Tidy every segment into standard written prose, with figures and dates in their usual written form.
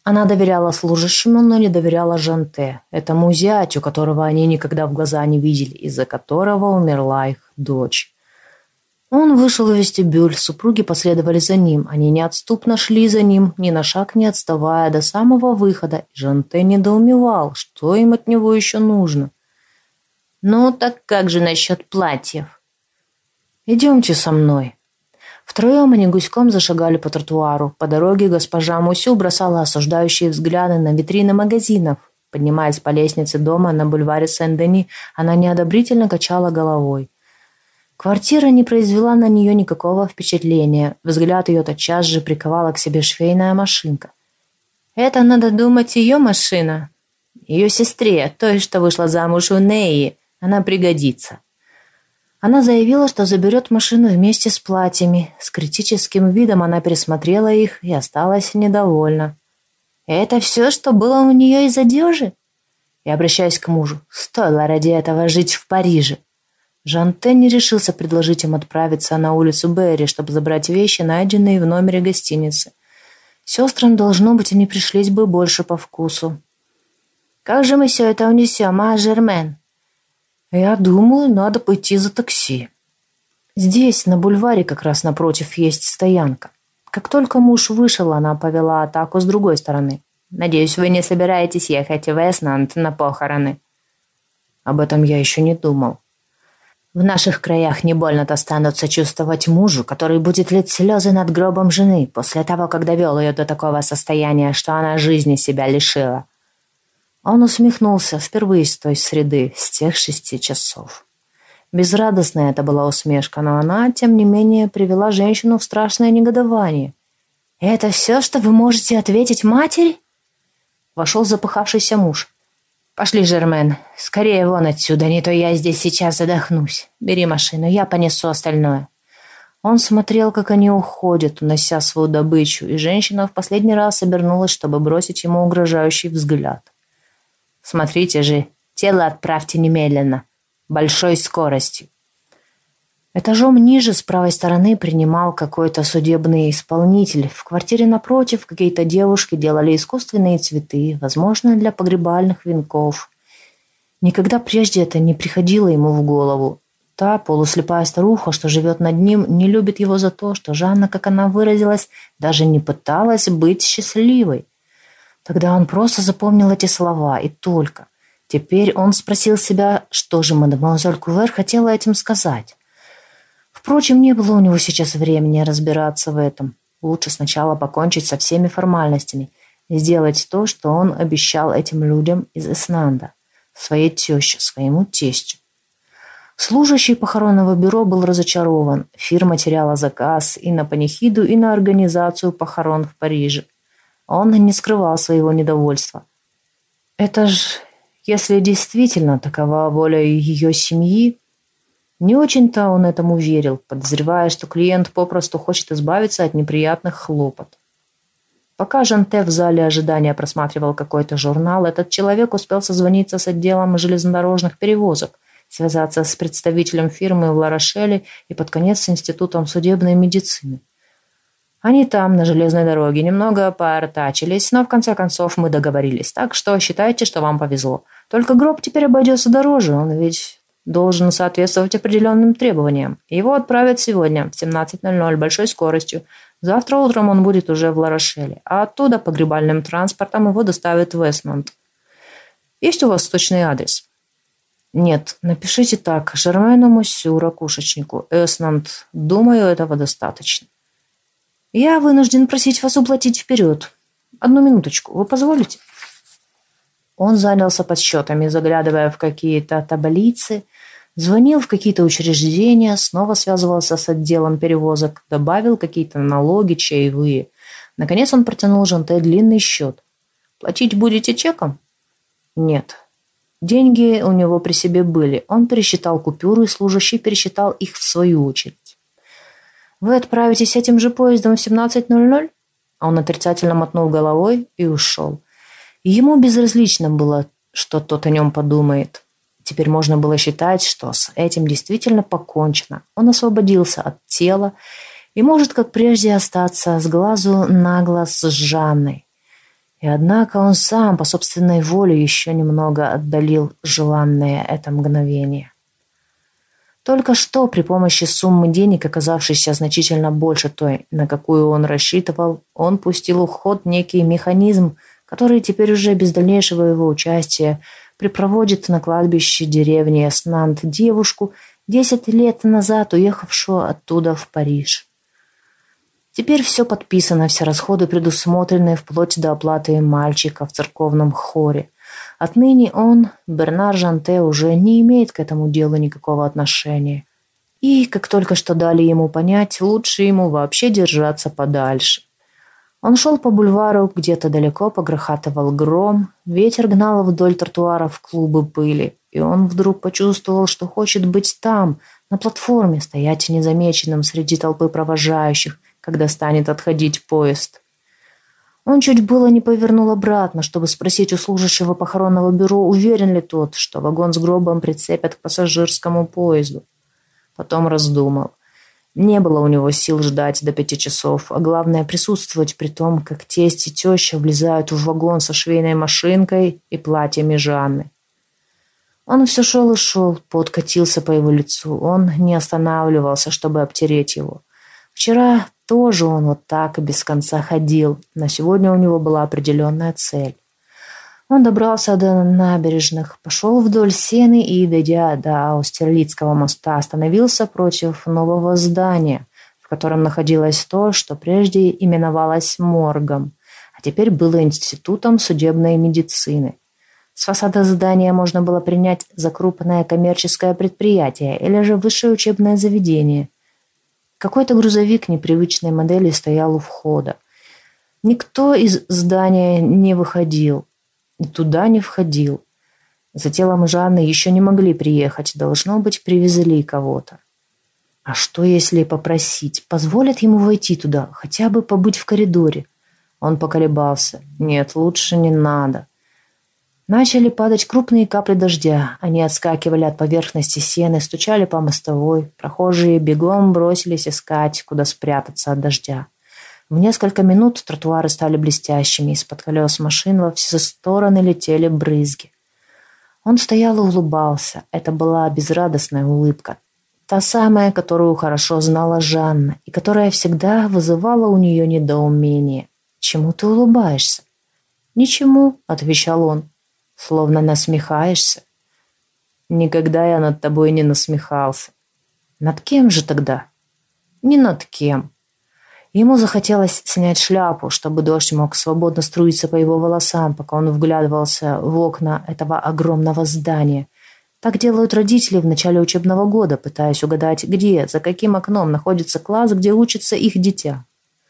Она доверяла служащему, но не доверяла Жанте, этому зятю, которого они никогда в глаза не видели, из-за которого умерла их дочь. Он вышел в вестибюль, супруги последовали за ним. Они неотступно шли за ним, ни на шаг не отставая до самого выхода. И Жанте недоумевал, что им от него еще нужно. «Ну, так как же насчет платьев?» «Идемте со мной». Втроем они гуськом зашагали по тротуару. По дороге госпожа Мусю бросала осуждающие взгляды на витрины магазинов. Поднимаясь по лестнице дома на бульваре Сен-Дени, она неодобрительно качала головой. Квартира не произвела на нее никакого впечатления. Взгляд ее тотчас же приковала к себе швейная машинка. «Это, надо думать, ее машина. Ее сестре, той, что вышла замуж у Неи. Она пригодится». Она заявила, что заберет машину вместе с платьями. С критическим видом она пересмотрела их и осталась недовольна. «Это все, что было у нее из одежи?» И, обращаясь к мужу, «Стоило ради этого жить в Париже». Жанте не решился предложить им отправиться на улицу Берри, чтобы забрать вещи, найденные в номере гостиницы. Сестрам, должно быть, они пришлись бы больше по вкусу. «Как же мы все это унесем, а, Жермен?» «Я думаю, надо пойти за такси. Здесь, на бульваре, как раз напротив, есть стоянка». Как только муж вышел, она повела атаку с другой стороны. «Надеюсь, вы не собираетесь ехать в Эснант на похороны?» «Об этом я еще не думал». «В наших краях не больно-то станут сочувствовать мужу, который будет лить слезы над гробом жены после того, как довел ее до такого состояния, что она жизни себя лишила». Он усмехнулся впервые с той среды, с тех 6 часов. Безрадостная это была усмешка, но она, тем не менее, привела женщину в страшное негодование. «Это все, что вы можете ответить матери?» Вошел запыхавшийся муж. «Пошли, Жермен, скорее вон отсюда, не то я здесь сейчас задохнусь. Бери машину, я понесу остальное». Он смотрел, как они уходят, унося свою добычу, и женщина в последний раз обернулась, чтобы бросить ему угрожающий взгляд. «Смотрите же, тело отправьте немедленно, большой скоростью». Этажом ниже, с правой стороны, принимал какой-то судебный исполнитель. В квартире напротив какие-то девушки делали искусственные цветы, возможно, для погребальных венков. Никогда прежде это не приходило ему в голову. Та полуслепая старуха, что живет над ним, не любит его за то, что Жанна, как она выразилась, даже не пыталась быть счастливой. Тогда он просто запомнил эти слова, и только. Теперь он спросил себя, что же мадемуазель Кувер хотела этим сказать. Впрочем, не было у него сейчас времени разбираться в этом. Лучше сначала покончить со всеми формальностями и сделать то, что он обещал этим людям из Эснанда, своей теще, своему тестю. Служащий похоронного бюро был разочарован. Фирма теряла заказ и на панихиду, и на организацию похорон в Париже. Он не скрывал своего недовольства. Это ж, если действительно такова воля ее семьи, не очень-то он этому верил, подозревая, что клиент попросту хочет избавиться от неприятных хлопот. Пока Жанте в зале ожидания просматривал какой-то журнал, этот человек успел созвониться с отделом железнодорожных перевозок, связаться с представителем фирмы в Ла-Рошеле и под конец с Институтом судебной медицины. Они там, на железной дороге, немного поортачились, но в конце концов мы договорились, так что считайте, что вам повезло. Только гроб теперь обойдется дороже, он ведь должен соответствовать определенным требованиям. Его отправят сегодня в 17:00 большой скоростью. Завтра утром он будет уже в Ла-Рошеле, а оттуда погребальным транспортом его доставят в Эснант. Есть у вас точный адрес? Нет, напишите так: Жермену Мусю, ракушечнику, Эснант. Думаю, этого достаточно. Я вынужден просить вас уплатить вперед. 1 минуточку, вы позволите? Он занялся подсчетами, заглядывая в какие-то таблицы, звонил в какие-то учреждения, снова связывался с отделом перевозок, добавил какие-то налоги, чаевые. Наконец он протянул Жанте длинный счет. «Платить будете чеком?» «Нет». Деньги у него при себе были. Он пересчитал купюры, и служащий пересчитал их в свою очередь. «Вы отправитесь этим же поездом в 17:00?» Он отрицательно мотнул головой и ушел. Ему безразлично было, что тот о нем подумает. Теперь можно было считать, что с этим действительно покончено. Он освободился от тела и может, как прежде, остаться с глазу на глаз с Жанной. И однако он сам по собственной воле еще немного отдалил желанное это мгновение. Только что при помощи суммы денег, оказавшейся значительно больше той, на какую он рассчитывал, он пустил в ход некий механизм, который теперь уже без дальнейшего его участия припроводит на кладбище деревни Эснант девушку, 10 лет назад уехавшую оттуда в Париж. Теперь все подписано, все расходы предусмотрены вплоть до оплаты мальчика в церковном хоре. Отныне он, Бернар Жанте, уже не имеет к этому делу никакого отношения. И, как только что дали ему понять, лучше ему вообще держаться подальше. Он шел по бульвару, где-то далеко погрохатывал гром, ветер гнал вдоль тротуаров клубы пыли, и он вдруг почувствовал, что хочет быть там, на платформе, стоять незамеченным среди толпы провожающих, когда станет отходить поезд. Он чуть было не повернул обратно, чтобы спросить у служащего похоронного бюро, уверен ли тот, что вагон с гробом прицепят к пассажирскому поезду. Потом раздумал. Не было у него сил ждать до 5 часов, а главное присутствовать при том, как тесть и теща влезают в вагон со швейной машинкой и платьями Жанны. Он все шел и шел, пот катился по его лицу, он не останавливался, чтобы обтереть его. Вчера тоже он вот так и без конца ходил, но сегодня у него была определенная цель. Он добрался до набережных, пошел вдоль Сены и, дойдя до Аустерлицкого моста, остановился против нового здания, в котором находилось то, что прежде именовалось моргом, а теперь было институтом судебной медицины. С фасада здания можно было принять за крупное коммерческое предприятие или же высшее учебное заведение. Какой-то грузовик непривычной модели стоял у входа. Никто из здания не выходил и туда не входил. За телом Жанны еще не могли приехать, должно быть, привезли кого-то. А что, если попросить? Позволят ему войти туда, хотя бы побыть в коридоре? Он поколебался. Нет, лучше не надо. Начали падать крупные капли дождя. Они отскакивали от поверхности сены, стучали по мостовой. Прохожие бегом бросились искать, куда спрятаться от дождя. В несколько минут тротуары стали блестящими. Из-под колес машин во все стороны летели брызги. Он стоял и улыбался. Это была безрадостная улыбка. Та самая, которую хорошо знала Жанна, и которая всегда вызывала у нее недоумение. «Чему ты улыбаешься?» «Ничему», — отвечал он. «Словно насмехаешься». «Никогда я над тобой не насмехался». «Над кем же тогда?» «Ни над кем». Ему захотелось снять шляпу, чтобы дождь мог свободно струиться по его волосам, пока он вглядывался в окна этого огромного здания. Так делают родители в начале учебного года, пытаясь угадать, где, за каким окном находится класс, где учится их дитя.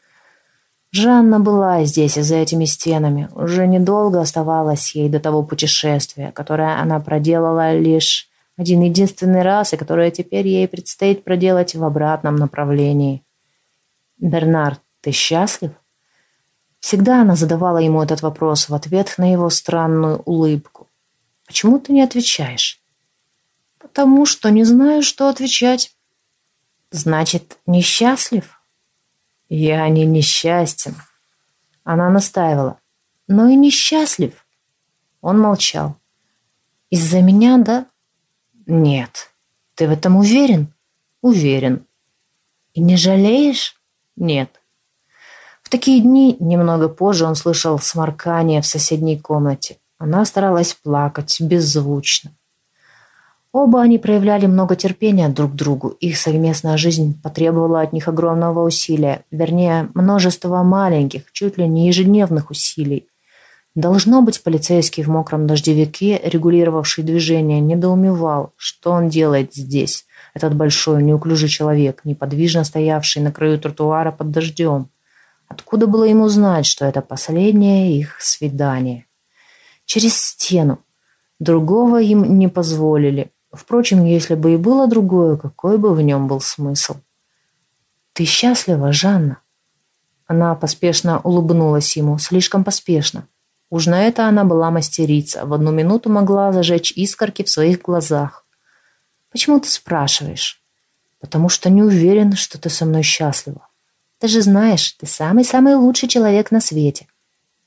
Жанна была здесь и за этими стенами. Уже недолго оставалось ей до того путешествия, которое она проделала лишь один единственный раз, и которое теперь ей предстоит проделать в обратном направлении. «Бернар, ты счастлив?» Всегда она задавала ему этот вопрос в ответ на его странную улыбку. «Почему ты не отвечаешь?» «Потому что не знаю, что отвечать». «Значит, несчастлив?» «Я не несчастен». Она настаивала. «Но и несчастлив». Он молчал. «Из-за меня, да?» «Нет». «Ты в этом уверен?» «Уверен». «И не жалеешь?» «Нет». В такие дни, немного позже, он слышал сморкание в соседней комнате. Она старалась плакать беззвучно. Оба они проявляли много терпения друг к другу. Их совместная жизнь потребовала от них огромного усилия, вернее, множества маленьких, чуть ли не ежедневных усилий. Должно быть, полицейский в мокром дождевике, регулировавший движение, недоумевал, что он делает здесь, этот большой неуклюжий человек, неподвижно стоявший на краю тротуара под дождем. Откуда было ему знать, что это последнее их свидание? Через стену. Другого им не позволили. Впрочем, если бы и было другое, какой бы в нем был смысл? «Ты счастлива, Жанна?» Она поспешно улыбнулась ему, слишком поспешно. Уж на это она была мастерица, в одну минуту могла зажечь искорки в своих глазах. «Почему ты спрашиваешь?» «Потому что не уверен, что ты со мной счастлива. Ты же знаешь, ты самый-самый лучший человек на свете».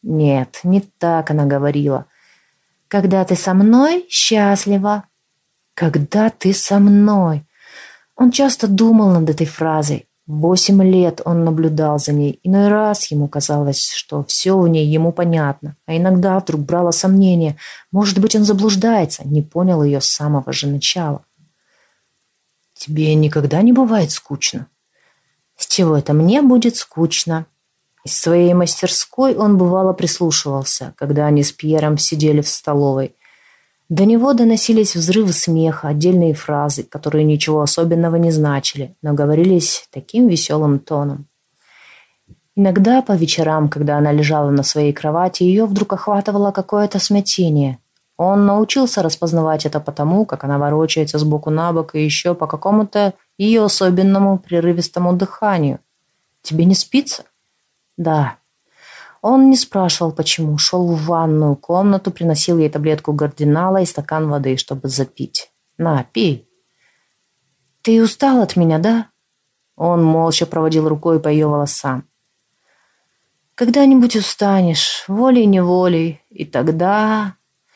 Нет, не так она говорила. «Когда ты со мной, счастлива». «Когда ты со мной». Он часто думал над этой фразой. 8 лет он наблюдал за ней. Иной раз ему казалось, что все в ней ему понятно, а иногда вдруг брало сомнение. Может быть, он заблуждается, не понял ее с самого же начала. «Тебе никогда не бывает скучно?» «С чего это мне будет скучно?» Из своей мастерской он бывало прислушивался, когда они с Пьером сидели в столовой. До него доносились взрывы смеха, отдельные фразы, которые ничего особенного не значили, но говорились таким веселым тоном. Иногда по вечерам, когда она лежала на своей кровати, ее вдруг охватывало какое-то смятение. Он научился распознавать это потому, как она ворочается с боку на бок и еще по какому-то ее особенному прерывистому дыханию. «Тебе не спится?» «Да». Он не спрашивал, почему. Шел в ванную комнату, приносил ей таблетку гардинала и стакан воды, чтобы запить. «На, пей». «Ты устал от меня, да?» Он молча проводил рукой по ее волосам. «Когда-нибудь устанешь, волей-неволей, и тогда...»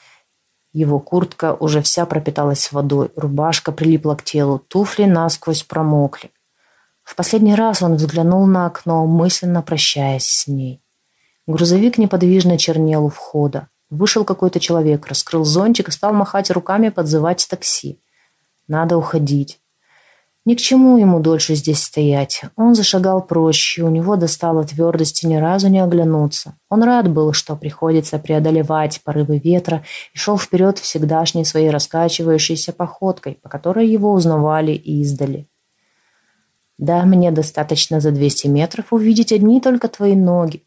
Его куртка уже вся пропиталась водой, рубашка прилипла к телу, туфли насквозь промокли. В последний раз он взглянул на окно, мысленно прощаясь с ней. Грузовик неподвижно чернел у входа. Вышел какой-то человек, раскрыл зонтик и стал махать руками, подзывать такси. Надо уходить. Ни к чему ему дольше здесь стоять. Он зашагал прочь, и у него достало твердости ни разу не оглянуться. Он рад был, что приходится преодолевать порывы ветра, и шел вперед всегдашней своей раскачивающейся походкой, по которой его узнавали издали. «Да, мне достаточно за 200 метров увидеть одни только твои ноги».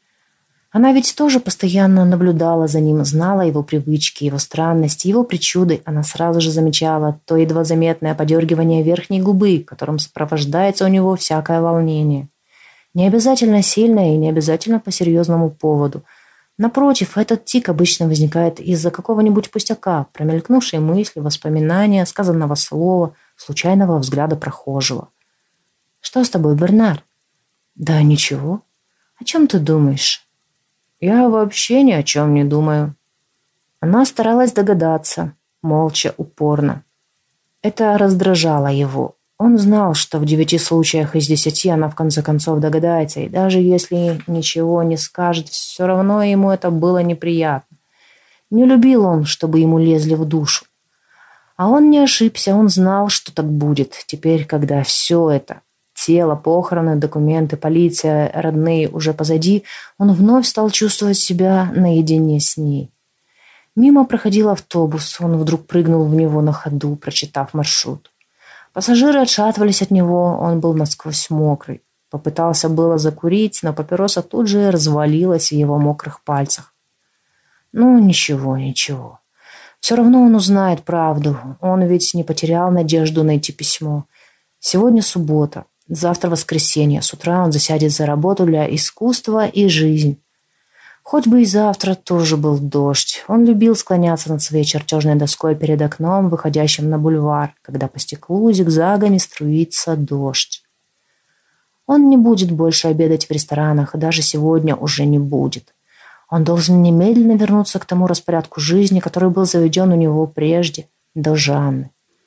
Она ведь тоже постоянно наблюдала за ним, знала его привычки, его странности, его причуды. Она сразу же замечала то едва заметное подергивание верхней губы, которым сопровождается у него всякое волнение. Не обязательно сильное и не обязательно по серьезному поводу. Напротив, этот тик обычно возникает из-за какого-нибудь пустяка, промелькнувшей мысли, воспоминания, сказанного слова, случайного взгляда прохожего. «Что с тобой, Бернар?» «Да ничего. О чем ты думаешь?» «Я вообще ни о чем не думаю». Она старалась догадаться, молча, упорно. Это раздражало его. Он знал, что в 9 случаях из 10 она в конце концов догадается, и даже если ничего не скажет, все равно ему это было неприятно. Не любил он, чтобы ему лезли в душу. А он не ошибся, он знал, что так будет. Теперь, когда все это... Тело, похороны, документы, полиция, родные уже позади, он вновь стал чувствовать себя наедине с ней. Мимо проходил автобус, он вдруг прыгнул в него на ходу, прочитав маршрут. Пассажиры отшатывались от него, он был насквозь мокрый. Попытался было закурить, но папироса тут же развалилась в его мокрых пальцах. Ну, ничего, ничего. Все равно он узнает правду, он ведь не потерял надежду найти письмо. Сегодня суббота. Завтра воскресенье. С утра он засядет за работу для искусства и жизнь. Хоть бы и завтра тоже был дождь. Он любил склоняться над своей чертежной доской перед окном, выходящим на бульвар, когда по стеклу зигзагами струится дождь. Он не будет больше обедать в ресторанах, и даже сегодня уже не будет. Он должен немедленно вернуться к тому распорядку жизни, который был заведен у него прежде, до Жанны.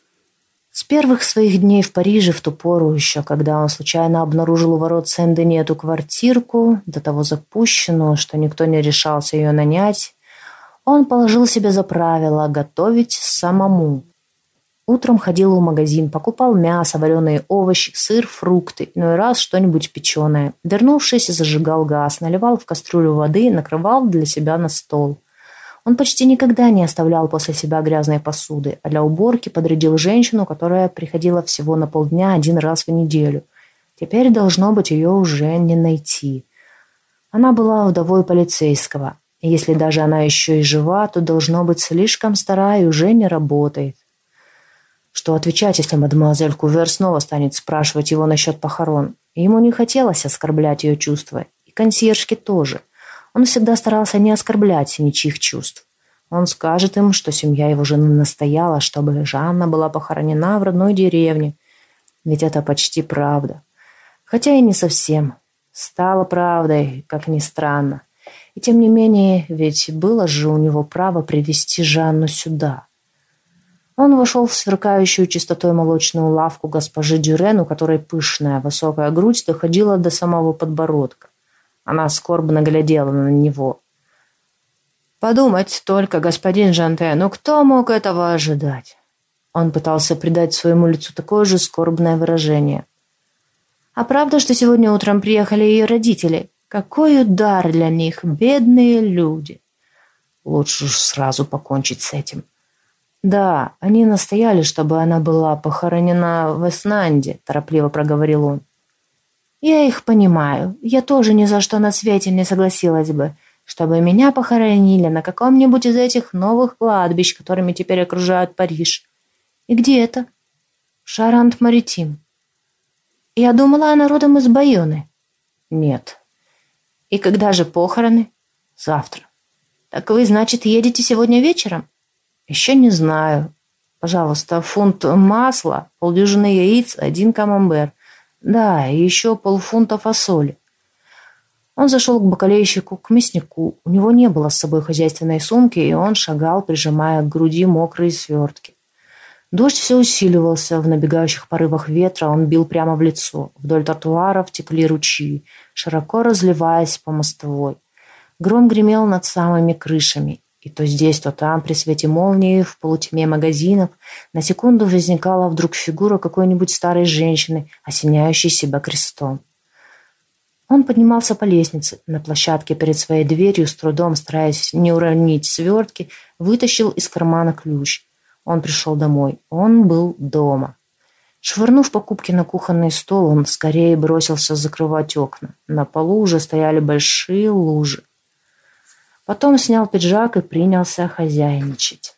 С первых своих дней в Париже, в ту пору еще, когда он случайно обнаружил у ворот Сен-Дени эту квартирку, до того запущенную, что никто не решался ее нанять, он положил себе за правило готовить самому. Утром ходил в магазин, покупал мясо, вареные овощи, сыр, фрукты, иной раз что-нибудь печеное. Вернувшись, зажигал газ, наливал в кастрюлю воды и накрывал для себя на стол. Он почти никогда не оставлял после себя грязной посуды, а для уборки подрядил женщину, которая приходила всего на полдня 1 раз в неделю. Теперь, должно быть, ее уже не найти. Она была вдовой полицейского, и если даже она еще и жива, то, должно быть, слишком стара и уже не работает. Что отвечать, если мадемуазель Кувер снова станет спрашивать его насчет похорон? Ему не хотелось оскорблять ее чувства, и консьержке тоже. Он всегда старался не оскорблять ничьих чувств. Он скажет им, что семья его жены настояла, чтобы Жанна была похоронена в родной деревне. Ведь это почти правда. Хотя и не совсем. Стало правдой, как ни странно. И тем не менее, ведь было же у него право привести Жанну сюда. Он вошел в сверкающую чистотой молочную лавку госпожи Дюрен, у которой пышная высокая грудь доходила до самого подбородка. Она скорбно глядела на него. «Подумать только, господин Жанте, ну кто мог этого ожидать?» Он пытался придать своему лицу такое же скорбное выражение. «А правда, что сегодня утром приехали ее родители? Какой удар для них, бедные люди!» Лучше уж сразу покончить с этим. «Да, они настояли, чтобы она была похоронена в Эснанде», – торопливо проговорил он. «Я их понимаю. Я тоже ни за что на свете не согласилась бы, чтобы меня похоронили на каком-нибудь из этих новых кладбищ, которыми теперь окружают Париж. И где это?» «Шарант-Маритим». «Я думала, она родом из Байоны». «Нет». «И когда же похороны?» «Завтра». «Так вы, значит, едете сегодня вечером?» «Еще не знаю. Пожалуйста, фунт масла, полдюжины яиц, 1 камамбер. Да, и еще полфунта фасоли». Он зашел к бакалейщику, к мяснику. У него не было с собой хозяйственной сумки, и он шагал, прижимая к груди мокрые свертки. Дождь все усиливался, в набегающих порывах ветра он бил прямо в лицо. Вдоль тротуаров текли ручьи, широко разливаясь по мостовой. Гром гремел над самыми крышами. И то здесь, то там, при свете молнии, в полутьме магазинов, на секунду возникала вдруг фигура какой-нибудь старой женщины, осеняющей себя крестом. Он поднимался по лестнице. На площадке перед своей дверью, с трудом стараясь не уронить свертки, вытащил из кармана ключ. Он пришел домой. Он был дома. Швырнув покупки на кухонный стол, он скорее бросился закрывать окна. На полу уже стояли большие лужи. Потом снял пиджак и принялся хозяйничать.